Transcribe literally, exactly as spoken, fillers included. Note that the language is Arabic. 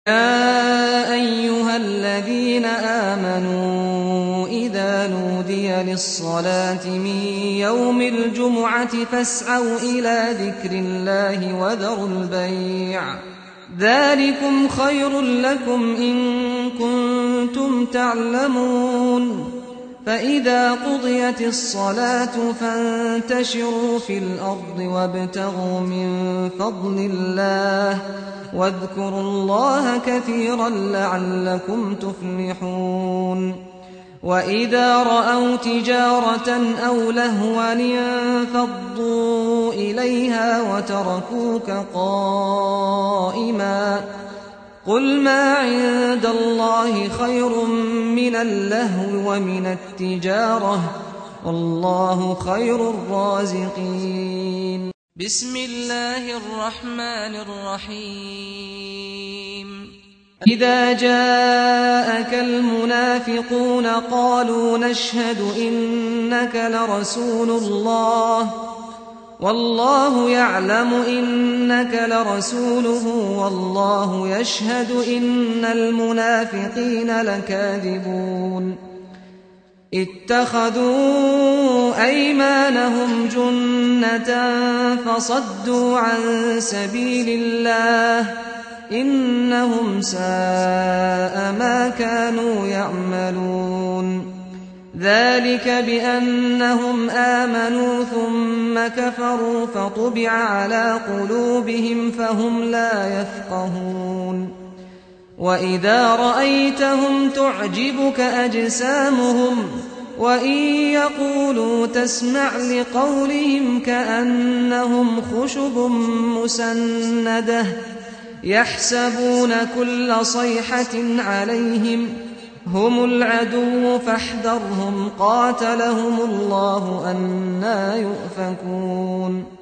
يَا أَيُّهَا الَّذِينَ آمَنُوا إِذَا نُودِيَ لِلصَّلَاةِ مِن يَوْمِ الْجُمُعَةِ فَاسْعَوْا إِلَىٰ ذِكْرِ اللَّهِ وَذَرُوا الْبَيْعَ ۚ ذَٰلِكُمْ خَيْرٌ لَّكُمْ إِن كُنتُمْ تَعْلَمُونَ. فَإِذَا قُضِيَتِ الصَّلَاةُ فَانتَشِرُوا فِي الْأَرْضِ وَابْتَغُوا مِن فَضْلِ اللَّهِ وَاذْكُرُوا اللَّهَ كَثِيرًا لَّعَلَّكُمْ تُفْلِحُونَ. وَإِذَا رَأَوْا تِجَارَةً أَوْ لَهْوًا انفَضُّوا إِلَيْهَا وَتَرَكُوكَ قَائِمًا ۚ قُلْ مَا عِندَ اللَّهِ خَيْرٌ مِّنَ اللَّهْوِ وَمِنَ التِّجَارَةِ ۚ وَاللَّهُ خَيْرُ الرَّازِقِينَ. بسم الله الرحمن الرحيم. إذا جاءك المنافقون قالوا نشهد إنك لرسول الله والله يعلم إنك لرسوله والله يشهد إن المنافقين لكاذبون. اتخذوا أيمانهم جنة فصدوا عن سبيل الله إنهم ساء ما كانوا يعملون. ذلك بأنهم آمنوا ثم كفروا فطبع على قلوبهم فهم لا يفقهون. وإذا رأيتهم تعجبك أجسامهم وإن يقولوا تسمع لقولهم كأنهم خشب مسندة يحسبون كل صيحة عليهم هم العدو فاحذرهم قاتلهم الله أنى يؤفكون.